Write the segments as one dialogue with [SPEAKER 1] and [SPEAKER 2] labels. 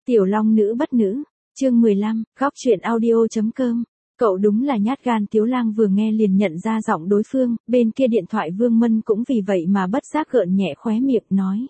[SPEAKER 1] Tiểu Long nữ bất nữ, chương 15, góc chuyện audio.com. Cậu đúng là nhát gan. Tiếu Lang vừa nghe liền nhận ra giọng đối phương, bên kia điện thoại Vương Mân cũng vì vậy mà bất giác gợn nhẹ khóe miệng nói.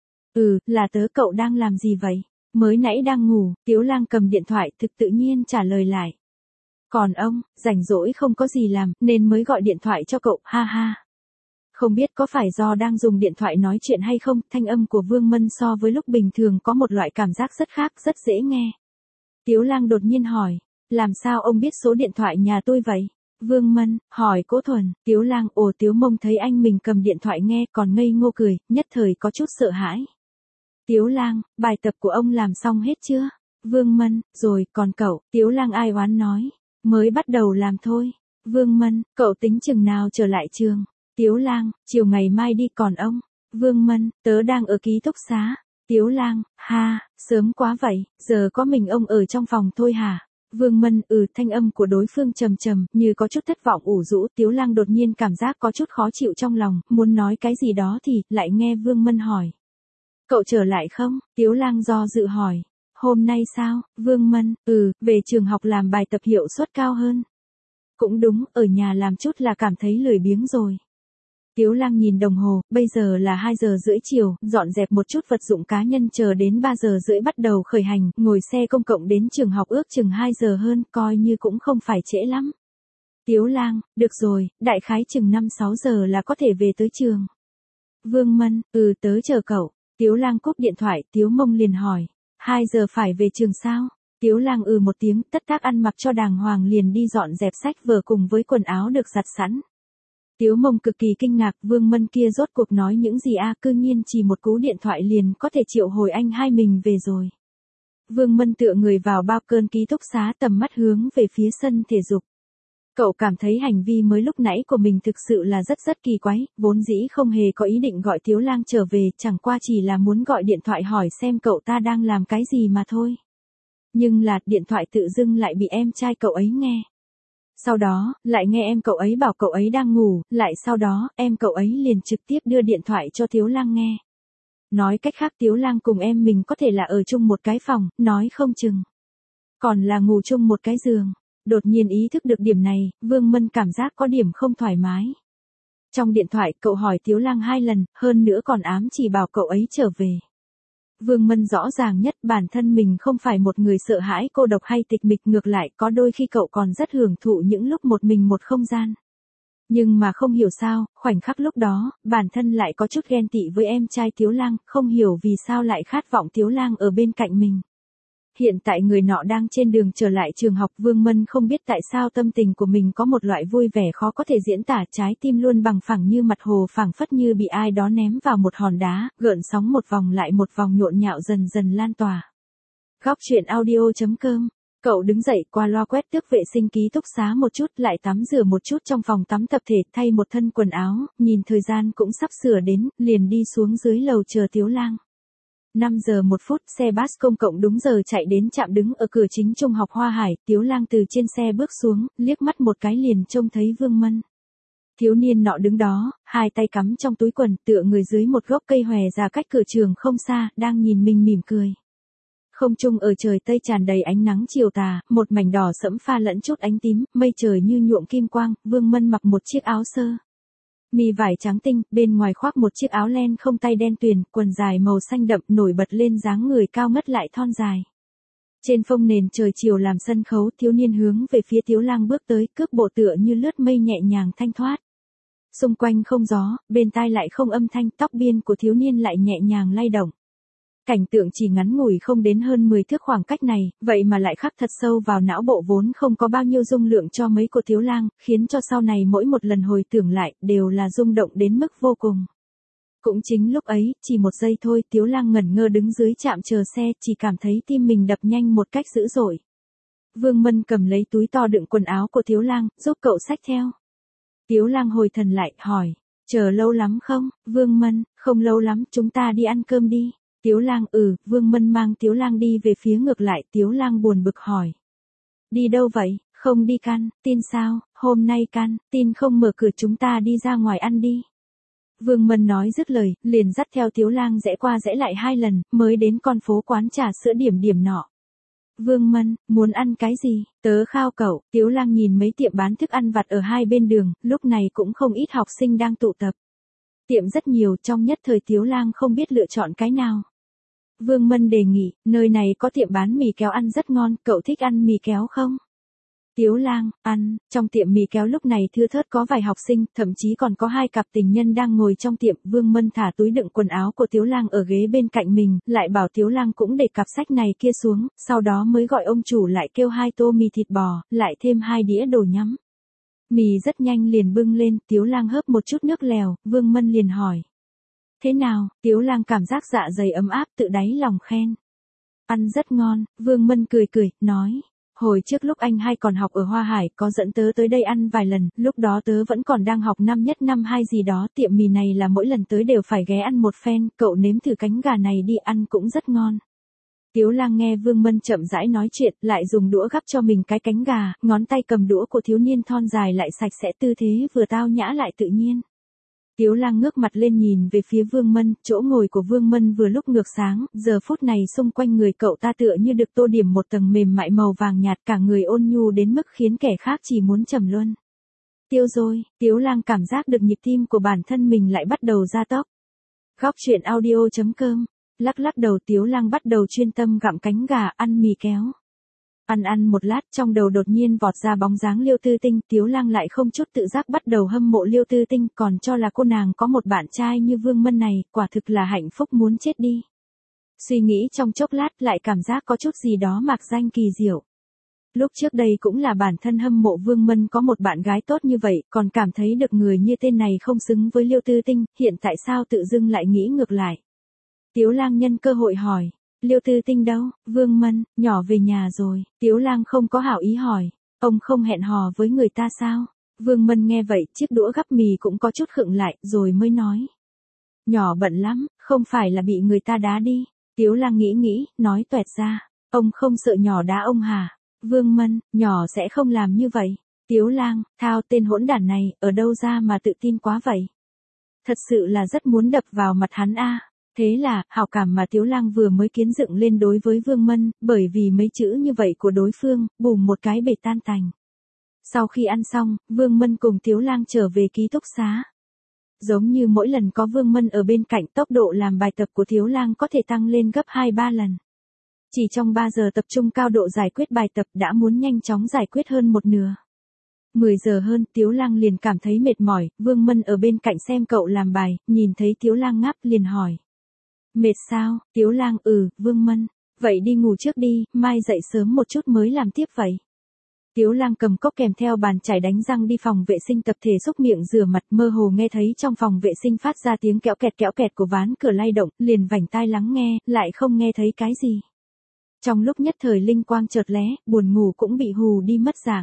[SPEAKER 1] Là tớ. Cậu đang làm gì vậy? Mới nãy đang ngủ. Tiếu Lang cầm điện thoại thực tự nhiên trả lời lại. Còn ông, rảnh rỗi không có gì làm, nên mới gọi điện thoại cho cậu, ha ha. Không biết có phải do đang dùng điện thoại nói chuyện hay không, thanh âm của Vương Mân so với lúc bình thường có một loại cảm giác rất khác, rất dễ nghe. Tiếu Lang đột nhiên hỏi, làm sao ông biết số điện thoại nhà tôi vậy? Vương Mân, hỏi Cố Thuần. Tiếu Lang, Tiếu Mông thấy anh mình cầm điện thoại nghe còn ngây ngô cười, nhất thời có chút sợ hãi. Tiếu Lang, bài tập của ông làm xong hết chưa? Vương Mân, rồi, còn cậu? Tiếu Lang ai oán nói, mới bắt đầu làm thôi. Vương Mân, cậu tính chừng nào trở lại trường? Tiếu Lang, chiều ngày mai đi. Còn ông? Vương Mân, tớ đang ở ký túc xá. Tiếu Lang, sớm quá vậy, giờ có mình ông ở trong phòng thôi hả? Vương Mân, thanh âm của đối phương trầm trầm, như có chút thất vọng ủ rũ. Tiếu Lang đột nhiên cảm giác có chút khó chịu trong lòng, muốn nói cái gì đó thì, lại nghe Vương Mân hỏi. Cậu trở lại không? Tiếu Lang do dự hỏi. Hôm nay sao? Vương Mân, về trường học làm bài tập hiệu suất cao hơn. Cũng đúng, ở nhà làm chút là cảm thấy lười biếng rồi. Tiếu Lang nhìn đồng hồ, bây giờ là 2 giờ rưỡi chiều, dọn dẹp một chút vật dụng cá nhân chờ đến 3 giờ rưỡi bắt đầu khởi hành, ngồi xe công cộng đến trường học ước chừng 2 giờ hơn, coi như cũng không phải trễ lắm. Tiếu Lang, được rồi, đại khái chừng 5-6 giờ là có thể về tới trường. Vương Mân, tớ chờ cậu. Tiếu Lang cúp điện thoại, Tiếu Mông liền hỏi, 2 giờ phải về trường sao? Tiếu Lang một tiếng, tất tác ăn mặc cho đàng hoàng liền đi dọn dẹp sách vở cùng với quần áo được giặt sẵn. Tiếu Mông cực kỳ kinh ngạc, Vương Mân kia rốt cuộc nói những gì cư nhiên chỉ một cú điện thoại liền có thể triệu hồi anh hai mình về rồi. Vương Mân tựa người vào bao cơn ký túc xá, tầm mắt hướng về phía sân thể dục. Cậu cảm thấy hành vi mới lúc nãy của mình thực sự là rất kỳ quái, vốn dĩ không hề có ý định gọi Tiếu Lang trở về, chẳng qua chỉ là muốn gọi điện thoại hỏi xem cậu ta đang làm cái gì mà thôi. Nhưng là, điện thoại tự dưng lại bị em trai cậu ấy nghe. Sau đó, lại nghe em cậu ấy bảo cậu ấy đang ngủ, lại sau đó, em cậu ấy liền trực tiếp đưa điện thoại cho Tiếu Lang nghe. Nói cách khác Tiếu Lang cùng em mình có thể là ở chung một cái phòng, nói không chừng. Còn là ngủ chung một cái giường. Đột nhiên ý thức được điểm này, Vương Mân cảm giác có điểm không thoải mái. Trong điện thoại, cậu hỏi Tiếu Lang 2 lần, hơn nữa còn ám chỉ bảo cậu ấy trở về. Vương Mân rõ ràng nhất bản thân mình không phải một người sợ hãi cô độc hay tịch mịch, ngược lại có đôi khi cậu còn rất hưởng thụ những lúc một mình một không gian. Nhưng mà không hiểu sao, khoảnh khắc lúc đó, bản thân lại có chút ghen tị với em trai Tiếu Lang, không hiểu vì sao lại khát vọng Tiếu Lang ở bên cạnh mình. Hiện tại người nọ đang trên đường trở lại trường học, Vương Mân không biết tại sao tâm tình của mình có một loại vui vẻ khó có thể diễn tả, trái tim luôn bằng phẳng như mặt hồ, phảng phất như bị ai đó ném vào một hòn đá, gợn sóng một vòng lại một vòng nhộn nhạo dần dần lan tỏa. Góc chuyện audio.com. Cậu đứng dậy qua loa quét tước vệ sinh ký túc xá một chút, lại tắm rửa một chút trong phòng tắm tập thể, thay một thân quần áo, nhìn thời gian cũng sắp sửa đến, liền đi xuống dưới lầu chờ Tiếu Lang. 5 giờ 1 phút, xe bus công cộng đúng giờ chạy đến trạm đứng ở cửa chính trung học Hoa Hải. Tiếu Lang từ trên xe bước xuống, liếc mắt một cái liền trông thấy Vương Mân. Thiếu niên nọ đứng đó, hai tay cắm trong túi quần, tựa người dưới một gốc cây hòe già cách cửa trường không xa, đang nhìn mình mỉm cười. Không trung ở trời Tây tràn đầy ánh nắng chiều tà, một mảnh đỏ sẫm pha lẫn chút ánh tím, mây trời như nhuộm kim quang. Vương Mân mặc một chiếc áo sơ mi vải trắng tinh, bên ngoài khoác một chiếc áo len không tay đen tuyền, quần dài màu xanh đậm nổi bật lên dáng người cao ngất lại thon dài. Trên phông nền trời chiều làm sân khấu, thiếu niên hướng về phía Tiếu Lang bước tới, cước bộ tựa như lướt mây nhẹ nhàng thanh thoát. Xung quanh không gió, bên tai lại không âm thanh, tóc biên của thiếu niên lại nhẹ nhàng lay động. Cảnh tượng chỉ ngắn ngủi không đến hơn 10 thước khoảng cách này, vậy mà lại khắc thật sâu vào não bộ vốn không có bao nhiêu dung lượng cho mấy của Tiếu Lang, khiến cho sau này mỗi một lần hồi tưởng lại, đều là rung động đến mức vô cùng. Cũng chính lúc ấy, chỉ một giây thôi, Tiếu Lang ngẩn ngơ đứng dưới trạm chờ xe, chỉ cảm thấy tim mình đập nhanh một cách dữ dội. Vương Mân cầm lấy túi to đựng quần áo của Tiếu Lang, giúp cậu xách theo. Tiếu Lang hồi thần lại, hỏi, chờ lâu lắm không? Vương Mân, không lâu lắm, chúng ta đi ăn cơm đi. Tiếu Lang, Vương Mân mang Tiếu Lang đi về phía ngược lại. Tiếu Lang buồn bực hỏi. Đi đâu vậy? Không đi căn tin sao? Hôm nay căn tin không mở cửa, chúng ta đi ra ngoài ăn đi. Vương Mân nói dứt lời, liền dắt theo Tiếu Lang rẽ qua rẽ lại 2 lần, mới đến con phố quán trà sữa điểm điểm nọ. Vương Mân, muốn ăn cái gì? Tớ khao cậu. Tiếu Lang nhìn mấy tiệm bán thức ăn vặt ở hai bên đường, lúc này cũng không ít học sinh đang tụ tập. Tiệm rất nhiều, trong nhất thời Tiếu Lang không biết lựa chọn cái nào. Vương Mân đề nghị, nơi này có tiệm bán mì kéo ăn rất ngon, cậu thích ăn mì kéo không? Tiếu Lang, ăn. Trong tiệm mì kéo lúc này thưa thớt có vài học sinh, thậm chí còn có 2 cặp tình nhân đang ngồi trong tiệm. Vương Mân thả túi đựng quần áo của Tiếu Lang ở ghế bên cạnh mình, lại bảo Tiếu Lang cũng để cặp sách này kia xuống, sau đó mới gọi ông chủ lại kêu 2 tô mì thịt bò, lại thêm 2 đĩa đồ nhắm. Mì rất nhanh liền bưng lên, Tiếu Lang hớp một chút nước lèo, Vương Mân liền hỏi. Thế nào? Tiếu Lang cảm giác dạ dày ấm áp tự đáy lòng khen. Ăn rất ngon. Vương Mân cười cười, nói. Hồi trước lúc anh hai còn học ở Hoa Hải có dẫn tớ tới đây ăn vài lần, lúc đó tớ vẫn còn đang học năm nhất năm 2 gì đó, tiệm mì này là mỗi lần tới đều phải ghé ăn một phen, cậu nếm thử cánh gà này đi, ăn cũng rất ngon. Tiếu Lang nghe Vương Mân chậm rãi nói chuyện, lại dùng đũa gắp cho mình cái cánh gà, ngón tay cầm đũa của thiếu niên thon dài lại sạch sẽ, tư thế vừa tao nhã lại tự nhiên. Tiếu Lang ngước mặt lên nhìn về phía Vương Mân, chỗ ngồi của Vương Mân vừa lúc ngược sáng, giờ phút này xung quanh người cậu ta tựa như được tô điểm một tầng mềm mại màu vàng nhạt, cả người ôn nhu đến mức khiến kẻ khác chỉ muốn trầm luân. Tiêu rồi, Tiếu Lang cảm giác được nhịp tim của bản thân mình lại bắt đầu gia tốc. Góc truyện audio.com, lắc lắc đầu Tiếu Lang bắt đầu chuyên tâm gặm cánh gà, ăn mì kéo. Ăn một lát trong đầu đột nhiên vọt ra bóng dáng Liêu Tư Tinh, Tiếu Lang lại không chút tự giác bắt đầu hâm mộ Liêu Tư Tinh, còn cho là cô nàng có một bạn trai như Vương Mân này, quả thực là hạnh phúc muốn chết đi. Suy nghĩ trong chốc lát lại cảm giác có chút gì đó mạc danh kỳ diệu. Lúc trước đây cũng là bản thân hâm mộ Vương Mân có một bạn gái tốt như vậy, còn cảm thấy được người như tên này không xứng với Liêu Tư Tinh, hiện tại sao tự dưng lại nghĩ ngược lại. Tiếu Lang nhân cơ hội hỏi. Liêu Tư Tinh đâu? Vương Mân, nhỏ về nhà rồi. Tiếu Lang không có hảo ý hỏi. Ông không hẹn hò với người ta sao? Vương Mân nghe vậy, chiếc đũa gắp mì cũng có chút khựng lại, rồi mới nói. Nhỏ bận lắm, không phải là bị người ta đá đi. Tiếu Lang nghĩ, nói toẹt ra. Ông không sợ nhỏ đá ông hả? Vương Mân, nhỏ sẽ không làm như vậy. Tiếu Lang, thao tên hỗn đản này, ở đâu ra mà tự tin quá vậy? Thật sự là rất muốn đập vào mặt hắn a. Thế là, hảo cảm mà Tiếu Lang vừa mới kiến dựng lên đối với Vương Mân, bởi vì mấy chữ như vậy của đối phương, bùm một cái bể tan tành. Sau khi ăn xong, Vương Mân cùng Tiếu Lang trở về ký túc xá. Giống như mỗi lần có Vương Mân ở bên cạnh, tốc độ làm bài tập của Tiếu Lang có thể tăng lên gấp 2-3 lần. Chỉ trong 3 giờ tập trung cao độ giải quyết bài tập đã muốn nhanh chóng giải quyết hơn một nửa. 10 giờ hơn, Tiếu Lang liền cảm thấy mệt mỏi, Vương Mân ở bên cạnh xem cậu làm bài, nhìn thấy Tiếu Lang ngáp liền hỏi. Mệt sao? Tiếu Lang, Vương Mân. Vậy đi ngủ trước đi, mai dậy sớm một chút mới làm tiếp vậy. Tiếu Lang cầm cốc kèm theo bàn chải đánh răng đi phòng vệ sinh tập thể xúc miệng rửa mặt, mơ hồ nghe thấy trong phòng vệ sinh phát ra tiếng kéo kẹt của ván cửa lay động, liền vành tai lắng nghe, lại không nghe thấy cái gì. Trong lúc nhất thời linh quang chợt lóe, buồn ngủ cũng bị hù đi mất dạng.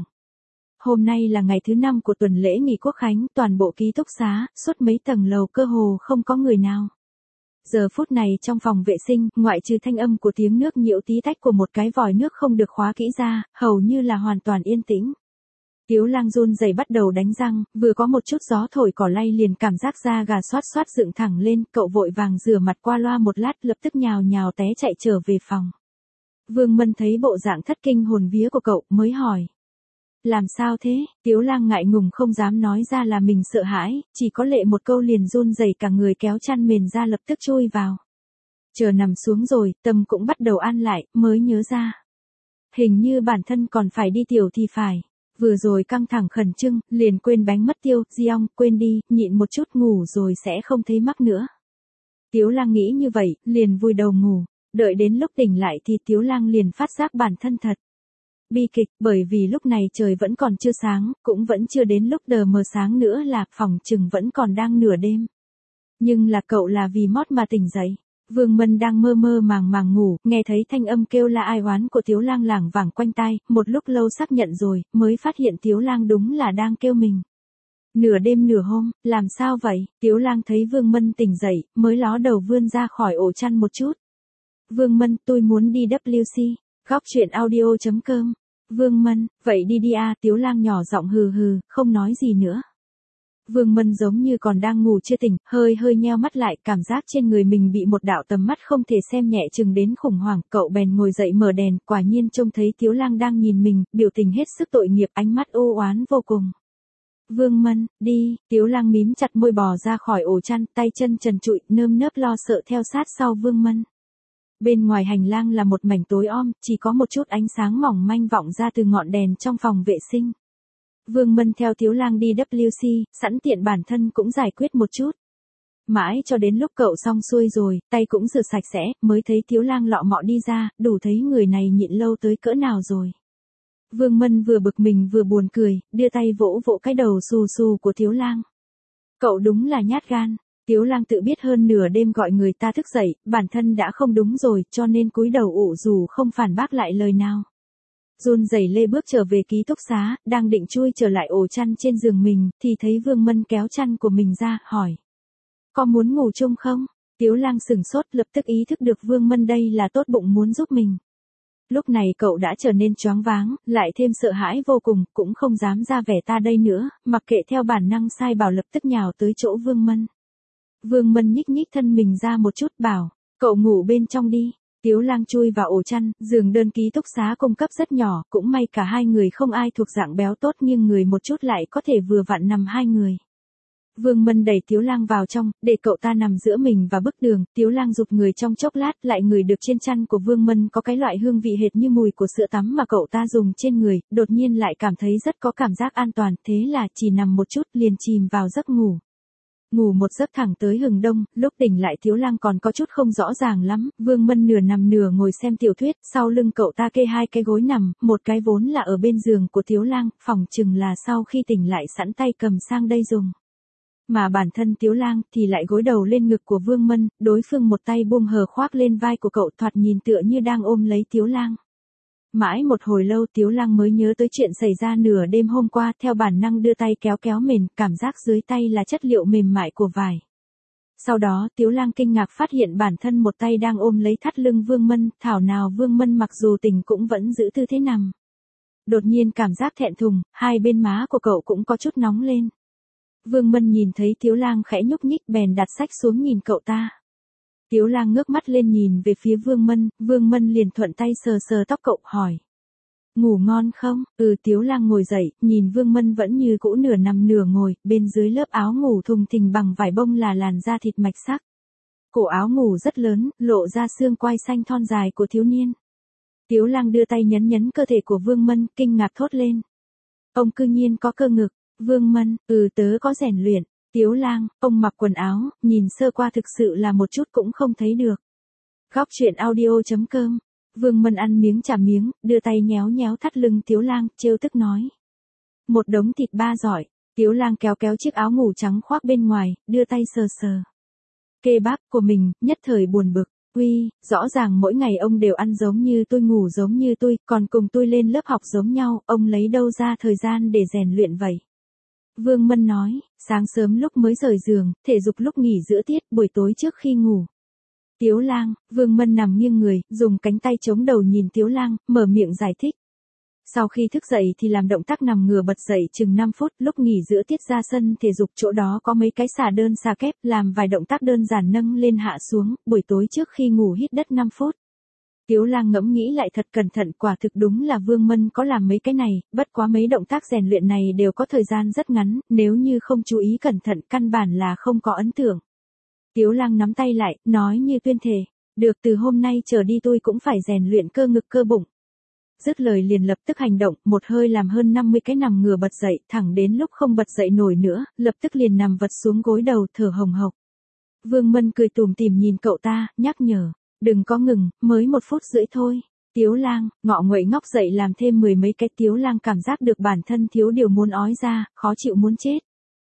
[SPEAKER 1] Hôm nay là ngày thứ 5 của tuần lễ nghỉ Quốc khánh, toàn bộ ký túc xá, suốt mấy tầng lầu cơ hồ không có người nào. Giờ phút này trong phòng vệ sinh, ngoại trừ thanh âm của tiếng nước nhiễu tí tách của một cái vòi nước không được khóa kỹ ra, hầu như là hoàn toàn yên tĩnh. Tiếu Lang run rẩy bắt đầu đánh răng, vừa có một chút gió thổi cỏ lay liền cảm giác da gà xoát dựng thẳng lên, cậu vội vàng rửa mặt qua loa một lát lập tức nhào té chạy trở về phòng. Vương Mân thấy bộ dạng thất kinh hồn vía của cậu mới hỏi. Làm sao thế? Tiếu Lang ngại ngùng không dám nói ra là mình sợ hãi, chỉ có lệ một câu liền run rẩy cả người kéo chăn mền ra lập tức chui vào. Chờ nằm xuống rồi, tâm cũng bắt đầu an lại, mới nhớ ra. Hình như bản thân còn phải đi tiểu thì phải. Vừa rồi căng thẳng khẩn trương, liền quên bánh mất tiêu, Giong, quên đi, nhịn một chút ngủ rồi sẽ không thấy mắc nữa. Tiếu Lang nghĩ như vậy, liền vùi đầu ngủ. Đợi đến lúc tỉnh lại thì Tiếu Lang liền phát giác bản thân thật bi kịch, bởi vì lúc này trời vẫn còn chưa sáng, cũng vẫn chưa đến lúc đờ mờ sáng nữa là phòng chừng vẫn còn đang nửa đêm. Nhưng là cậu là vì mót mà tỉnh dậy. Vương Mân đang mơ màng ngủ, nghe thấy thanh âm kêu la ai oán của Tiếu Lang lảng vảng quanh tai, một lúc lâu xác nhận rồi, mới phát hiện Tiếu Lang đúng là đang kêu mình. Nửa đêm nửa hôm, làm sao vậy? Tiếu Lang thấy Vương Mân tỉnh dậy, mới ló đầu vươn ra khỏi ổ chăn một chút. Vương Mân, tôi muốn đi WC. Góc truyện audio.com. Vương Mân, vậy đi à, Tiếu Lang nhỏ giọng hừ, không nói gì nữa. Vương Mân giống như còn đang ngủ chưa tỉnh, hơi hơi nheo mắt lại, cảm giác trên người mình bị một đạo tầm mắt không thể xem nhẹ chừng đến khủng hoảng, cậu bèn ngồi dậy mở đèn, quả nhiên trông thấy Tiếu Lang đang nhìn mình, biểu tình hết sức tội nghiệp, ánh mắt u oán vô cùng. Vương Mân, đi, Tiếu Lang mím chặt môi bò ra khỏi ổ chăn, tay chân trần trụi, nơm nớp lo sợ theo sát sau Vương Mân. Bên ngoài hành lang là một mảnh tối om, chỉ có một chút ánh sáng mỏng manh vọng ra từ ngọn đèn trong phòng vệ sinh. Vương Mân theo Tiếu Lang đi WC, sẵn tiện bản thân cũng giải quyết một chút. Mãi cho đến lúc cậu xong xuôi rồi, tay cũng rửa sạch sẽ, mới thấy Tiếu Lang lọ mọ đi ra, đủ thấy người này nhịn lâu tới cỡ nào rồi. Vương Mân vừa bực mình vừa buồn cười, đưa tay vỗ vỗ cái đầu xù xù của Tiếu Lang. Cậu đúng là nhát gan. Tiếu Lang tự biết hơn nửa đêm gọi người ta thức dậy, bản thân đã không đúng rồi, cho nên cúi đầu ụ rù không phản bác lại lời nào. Run rẩy lê bước trở về ký túc xá, đang định chui trở lại ổ chăn trên giường mình, thì thấy Vương Mân kéo chăn của mình ra, hỏi. Có muốn ngủ chung không? Tiếu Lang sửng sốt, lập tức ý thức được Vương Mân đây là tốt bụng muốn giúp mình. Lúc này cậu đã trở nên choáng váng, lại thêm sợ hãi vô cùng, cũng không dám ra vẻ ta đây nữa, mặc kệ theo bản năng sai bảo lập tức nhào tới chỗ Vương Mân. Vương Mân nhích nhích thân mình ra một chút bảo, cậu ngủ bên trong đi. Tiếu Lang chui vào ổ chăn, giường đơn ký túc xá cung cấp rất nhỏ, cũng may cả hai người không ai thuộc dạng béo tốt nhưng người một chút lại có thể vừa vặn nằm hai người. Vương Mân đẩy Tiếu Lang vào trong, để cậu ta nằm giữa mình và bức tường, Tiếu Lang rụt người trong chốc lát, lại ngửi được trên chăn của Vương Mân có cái loại hương vị hệt như mùi của sữa tắm mà cậu ta dùng trên người, đột nhiên lại cảm thấy rất có cảm giác an toàn, thế là chỉ nằm một chút liền chìm vào giấc ngủ. Ngủ một giấc thẳng tới hừng đông, lúc tỉnh lại Tiếu Lang còn có chút không rõ ràng lắm, Vương Mân nửa nằm nửa ngồi xem tiểu thuyết, sau lưng cậu ta kê hai cái gối nằm, một cái vốn là ở bên giường của Tiếu Lang, phỏng chừng là sau khi tỉnh lại sẵn tay cầm sang đây dùng. Mà bản thân Tiếu Lang thì lại gối đầu lên ngực của Vương Mân, đối phương một tay buông hờ khoác lên vai của cậu, thoạt nhìn tựa như đang ôm lấy Tiếu Lang. Mãi một hồi lâu Tiếu Lang mới nhớ tới chuyện xảy ra nửa đêm hôm qua, theo bản năng đưa tay kéo kéo mền, cảm giác dưới tay là chất liệu mềm mại của vải. Sau đó Tiếu Lang kinh ngạc phát hiện bản thân một tay đang ôm lấy thắt lưng Vương Mân, thảo nào Vương Mân mặc dù tỉnh cũng vẫn giữ tư thế nằm. Đột nhiên cảm giác thẹn thùng, hai bên má của cậu cũng có chút nóng lên. Vương Mân nhìn thấy Tiếu Lang khẽ nhúc nhích bèn đặt sách xuống nhìn cậu ta. Tiếu Lang ngước mắt lên nhìn về phía Vương Mân liền thuận tay sờ sờ tóc cậu, hỏi. Ngủ ngon không? Tiếu Lang ngồi dậy, nhìn Vương Mân vẫn như cũ nửa nằm nửa ngồi, bên dưới lớp áo ngủ thùng thình bằng vải bông là làn da thịt mạch sắc. Cổ áo ngủ rất lớn, lộ ra xương quai xanh thon dài của thiếu niên. Tiếu Lang đưa tay nhấn nhấn cơ thể của Vương Mân, kinh ngạc thốt lên. Ông cư nhiên có cơ ngực. Vương Mân, tớ có rèn luyện. Tiếu Lang, ông mặc quần áo, nhìn sơ qua thực sự là một chút cũng không thấy được. Góc truyện audio.com. Vương Mân ăn miếng trả miếng, đưa tay nhéo nhéo thắt lưng Tiếu Lang, trêu tức nói. Một đống thịt ba giỏi. Tiếu Lang kéo kéo chiếc áo ngủ trắng khoác bên ngoài, đưa tay sờ sờ. Kê bắp của mình, nhất thời buồn bực. Uy, rõ ràng mỗi ngày ông đều ăn giống như tôi, ngủ giống như tôi, còn cùng tôi lên lớp học giống nhau, ông lấy đâu ra thời gian để rèn luyện vậy? Vương Mân nói, sáng sớm lúc mới rời giường, thể dục lúc nghỉ giữa tiết, buổi tối trước khi ngủ. Tiếu Lang, Vương Mân nằm nghiêng người, dùng cánh tay chống đầu nhìn Tiếu Lang, mở miệng giải thích. Sau khi thức dậy thì làm động tác nằm ngửa bật dậy chừng 5 phút, lúc nghỉ giữa tiết ra sân thể dục chỗ đó có mấy cái xà đơn xà kép, làm vài động tác đơn giản nâng lên hạ xuống, buổi tối trước khi ngủ hít đất 5 phút. Tiếu Lang ngẫm nghĩ lại thật cẩn thận, quả thực đúng là Vương Mân có làm mấy cái này, bất quá mấy động tác rèn luyện này đều có thời gian rất ngắn, nếu như không chú ý cẩn thận căn bản là không có ấn tượng. Tiếu Lang nắm tay lại, nói như tuyên thề, được, từ hôm nay trở đi tôi cũng phải rèn luyện cơ ngực cơ bụng. Dứt lời liền lập tức hành động, một hơi làm hơn 50 cái nằm ngửa bật dậy, thẳng đến lúc không bật dậy nổi nữa, lập tức liền nằm vật xuống gối đầu, thở hồng hộc. Vương Mân cười tủm tỉm nhìn cậu ta, nhắc nhở, đừng có ngừng, mới 1 phút rưỡi thôi. Tiếu Lang, ngọ nguậy ngóc dậy làm thêm 10 mấy cái. Tiếu Lang cảm giác được bản thân thiếu điều muốn ói ra, khó chịu muốn chết.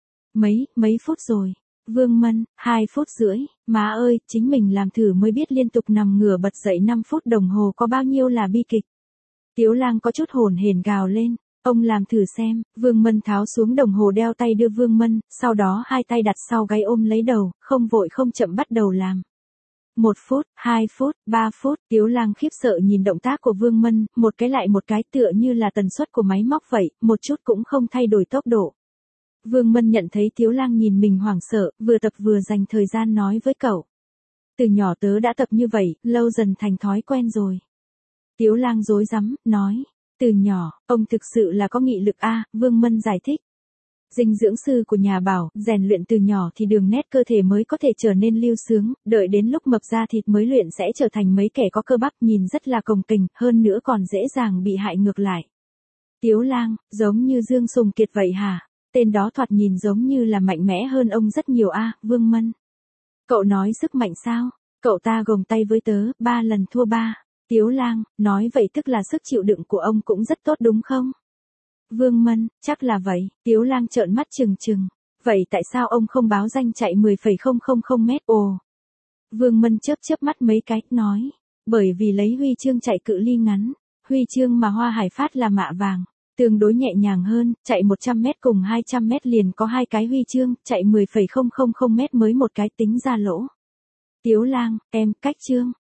[SPEAKER 1] Mấy phút rồi. Vương Mân, 2 phút rưỡi, má ơi, chính mình làm thử mới biết liên tục nằm ngửa bật dậy 5 phút đồng hồ có bao nhiêu là bi kịch. Tiếu Lang có chút hồn hển gào lên, ông làm thử xem. Vương Mân tháo xuống đồng hồ đeo tay đưa Vương Mân, sau đó hai tay đặt sau gáy ôm lấy đầu, không vội không chậm bắt đầu làm. 1 phút, 2 phút, 3 phút, Tiếu Lang khiếp sợ nhìn động tác của Vương Mân, một cái lại một cái tựa như là tần suất của máy móc vậy, một chút cũng không thay đổi tốc độ. Vương Mân nhận thấy Tiếu Lang nhìn mình hoảng sợ, vừa tập vừa dành thời gian nói với cậu. Từ nhỏ tớ đã tập như vậy, lâu dần thành thói quen rồi. Tiếu Lang rối rắm, nói. Từ nhỏ, ông thực sự là có nghị lực a, Vương Mân giải thích. Dinh dưỡng sư của nhà bảo, rèn luyện từ nhỏ thì đường nét cơ thể mới có thể trở nên lưu sướng, đợi đến lúc mập ra thịt mới luyện sẽ trở thành mấy kẻ có cơ bắp nhìn rất là cồng kềnh, hơn nữa còn dễ dàng bị hại ngược lại. Tiếu Lang, giống như Dương Sùng Kiệt vậy hả? Tên đó thoạt nhìn giống như là mạnh mẽ hơn ông rất nhiều a, Vương Mân. Cậu nói sức mạnh sao? Cậu ta gồng tay với tớ, 3 lần thua 3. Tiếu Lang, nói vậy tức là sức chịu đựng của ông cũng rất tốt đúng không? Vương Mân, chắc là vậy. Tiếu Lang trợn mắt trừng trừng. Vậy tại sao ông không báo danh chạy 10,000 mét? Ồ. Vương Mân chớp mắt mấy cái, nói. Bởi vì lấy huy chương chạy cự ly ngắn. Huy chương mà Hoa Hải phát là mạ vàng. Tương đối nhẹ nhàng hơn, chạy 100 mét cùng 200 mét liền có 2 cái huy chương, chạy 10,000 mét mới một cái tính ra lỗ. Tiếu Lang, em, cách chương.